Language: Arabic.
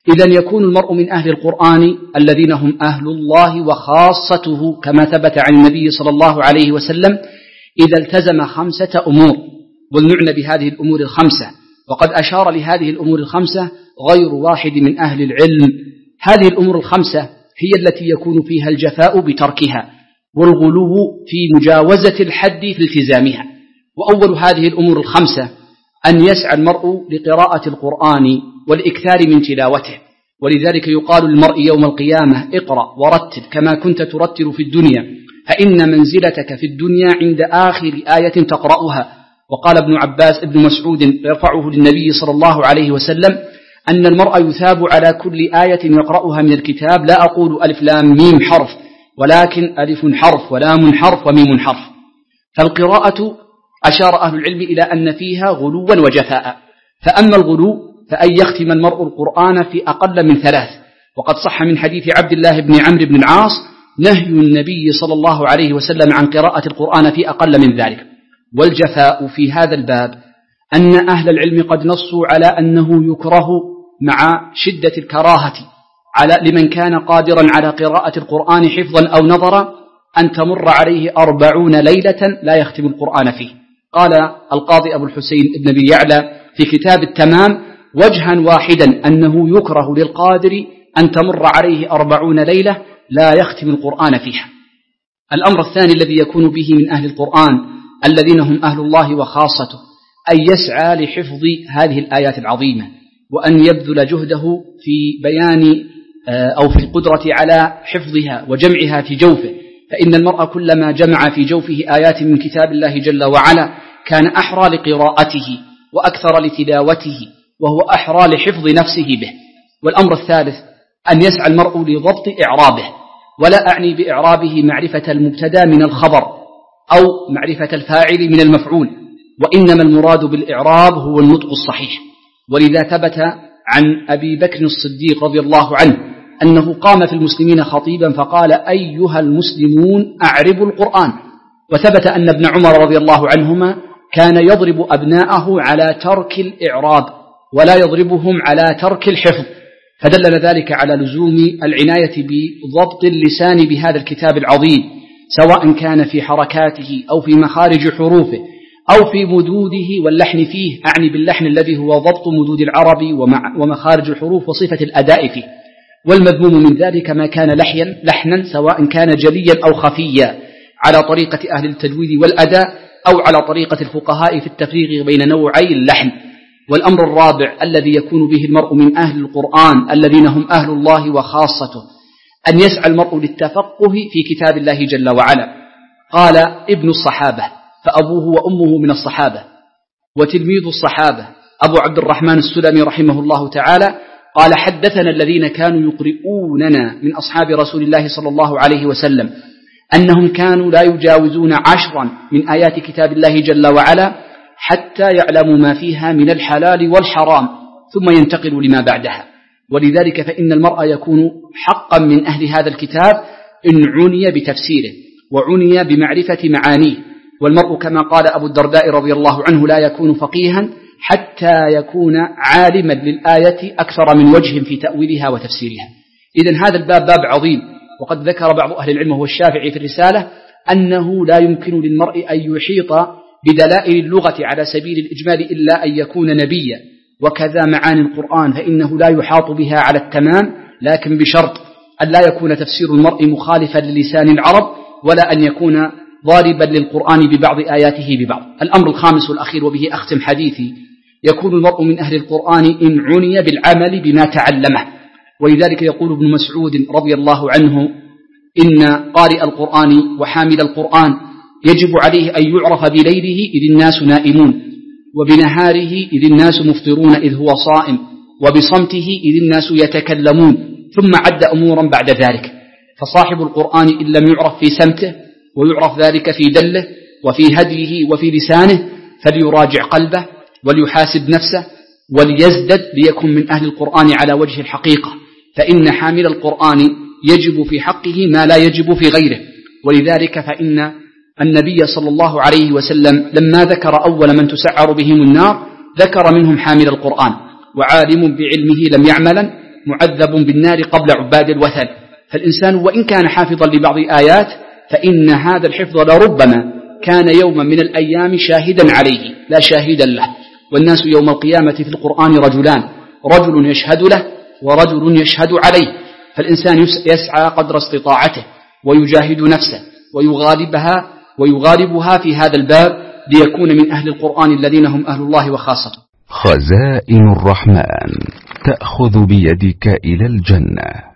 إذن يكون المرء من أهل القرآن الذين هم أهل الله وخاصته كما ثبت عن النبي صلى الله عليه وسلم إذا التزم 5 أمور، والمعنى بهذه الأمور ال5، وقد أشار لهذه الأمور ال5 غير واحد من أهل العلم. هذه الأمور ال5 هي التي يكون فيها الجفاء بتركها والغلو في مجاوزة الحد في التزامها. وأول هذه الأمور ال5 أن يسعى المرء لقراءة القرآن والإكثار من تلاوته، ولذلك يقال للمرء يوم القيامة اقرأ ورتل كما كنت ترتل في الدنيا، فإن منزلتك في الدنيا عند آخر آية تقرأها. وقال ابن عباس ابن مسعود يرفعه للنبي صلى الله عليه وسلم أن المرء يثاب على كل آية يقرأها من الكتاب، لا أقول ألف لام ميم حرف، ولكن ألف حرف ولام حرف وميم حرف. فالقراءة أشار أهل العلم إلى أن فيها غلوا وجفاء. فأما الغلو فأن يختم المرء القرآن في أقل من 3، وقد صح من حديث عبد الله بن عمرو بن العاص نهي النبي صلى الله عليه وسلم عن قراءة القرآن في أقل من ذلك. والجفاء في هذا الباب أن أهل العلم قد نصوا على أنه يكره مع شدة الكراهة لمن كان قادرا على قراءة القرآن حفظا أو نظرا أن تمر عليه 40 ليلة لا يختم القرآن فيه. قال القاضي أبو الحسين ابن أبي يعلى في كتاب التمام وجها واحدا أنه يكره للقادر أن تمر عليه 40 ليلة لا يختم القرآن فيها. الأمر الثاني الذي يكون به من أهل القرآن الذين هم أهل الله وخاصته أن يسعى لحفظ هذه الآيات العظيمة، وأن يبذل جهده في بيان أو في القدرة على حفظها وجمعها في جوفه، فإن المرء كلما جمع في جوفه آيات من كتاب الله جل وعلا كان أحرى لقراءته وأكثر لتلاوته، وهو أحرى لحفظ نفسه به. والأمر الثالث أن يسعى المرء لضبط إعرابه، ولا أعني بإعرابه معرفة المبتدا من الخبر أو معرفة الفاعل من المفعول، وإنما المراد بالإعراب هو النطق الصحيح. ولذا ثبت عن أبي بكر الصديق رضي الله عنه أنه قام في المسلمين خطيبا فقال أيها المسلمون أعربوا القرآن. وثبت أن ابن عمر رضي الله عنهما كان يضرب أبناءه على ترك الإعراب ولا يضربهم على ترك الحفظ، فدلنا ذلك على لزوم العناية بضبط اللسان بهذا الكتاب العظيم، سواء كان في حركاته أو في مخارج حروفه أو في مدوده واللحن فيه، أعني باللحن الذي هو ضبط مدود العربي ومخارج الحروف وصفة الأداء فيه. والمذموم من ذلك ما كان لحنا سواء كان جليا أو خفيا على طريقة أهل التجويد والأداء أو على طريقة الفقهاء في التفريق بين نوعي اللحن. والأمر الرابع الذي يكون به المرء من أهل القرآن الذين هم أهل الله وخاصته أن يسعى المرء للتفقه في كتاب الله جل وعلا. قال ابن الصحابة فأبوه وأمه من الصحابة وتلميذ الصحابة أبو عبد الرحمن السلمي رحمه الله تعالى قال حدثنا الذين كانوا يقرؤوننا من أصحاب رسول الله صلى الله عليه وسلم أنهم كانوا لا يجاوزون 10 من آيات كتاب الله جل وعلا حتى يعلموا ما فيها من الحلال والحرام ثم ينتقلوا لما بعدها. ولذلك فإن المرء يكون حقا من أهل هذا الكتاب إن عني بتفسيره وعني بمعرفة معانيه. والمرء كما قال أبو الدرداء رضي الله عنه لا يكون فقيها حتى يكون عالما للآية أكثر من وجه في تأويلها وتفسيرها. إذن هذا الباب باب عظيم، وقد ذكر بعض أهل العلم وهو الشافعي في الرسالة أنه لا يمكن للمرء أن يحيط بدلائل اللغة على سبيل الإجمال إلا أن يكون نبيا، وكذا معاني القرآن فإنه لا يحاط بها على التمام، لكن بشرط أن لا يكون تفسير المرء مخالفا للسان العرب ولا أن يكون ضاربا للقرآن ببعض آياته ببعض. الأمر الخامس والأخير وبه أختم حديثي يكون المرء من أهل القرآن إن عني بالعمل بما تعلمه. ولذلك يقول ابن مسعود رضي الله عنه إن قارئ القرآن وحامل القرآن يجب عليه أن يعرف بليله إذ الناس نائمون، وبنهاره إذ الناس مفطرون إذ هو صائم، وبصمته إذ الناس يتكلمون، ثم عد أمورا بعد ذلك. فصاحب القرآن إن لم يعرف في سمته ويعرف ذلك في دله وفي هديه وفي لسانه فليراجع قلبه وليحاسب نفسه وليزدد ليكن من أهل القرآن على وجه الحقيقة، فإن حامل القرآن يجب في حقه ما لا يجب في غيره. ولذلك فإن النبي صلى الله عليه وسلم لما ذكر أول من تسعر بهم النار ذكر منهم حامل القرآن، وعالم بعلمه لم يعملا معذب بالنار قبل عباد الوثن. فالإنسان وإن كان حافظا لبعض آيات فإن هذا الحفظ لربما كان يوما من الأيام شاهدا عليه لا شاهدا له. والناس يوم القيامة في القرآن رجلان، رجل يشهد له ورجل يشهد عليه. فالإنسان يسعى قدر استطاعته ويجاهد نفسه ويغالبها في هذا الباب ليكون من أهل القرآن الذين هم أهل الله وخاصته. خزائن الرحمن تأخذ بيدك إلى الجنة.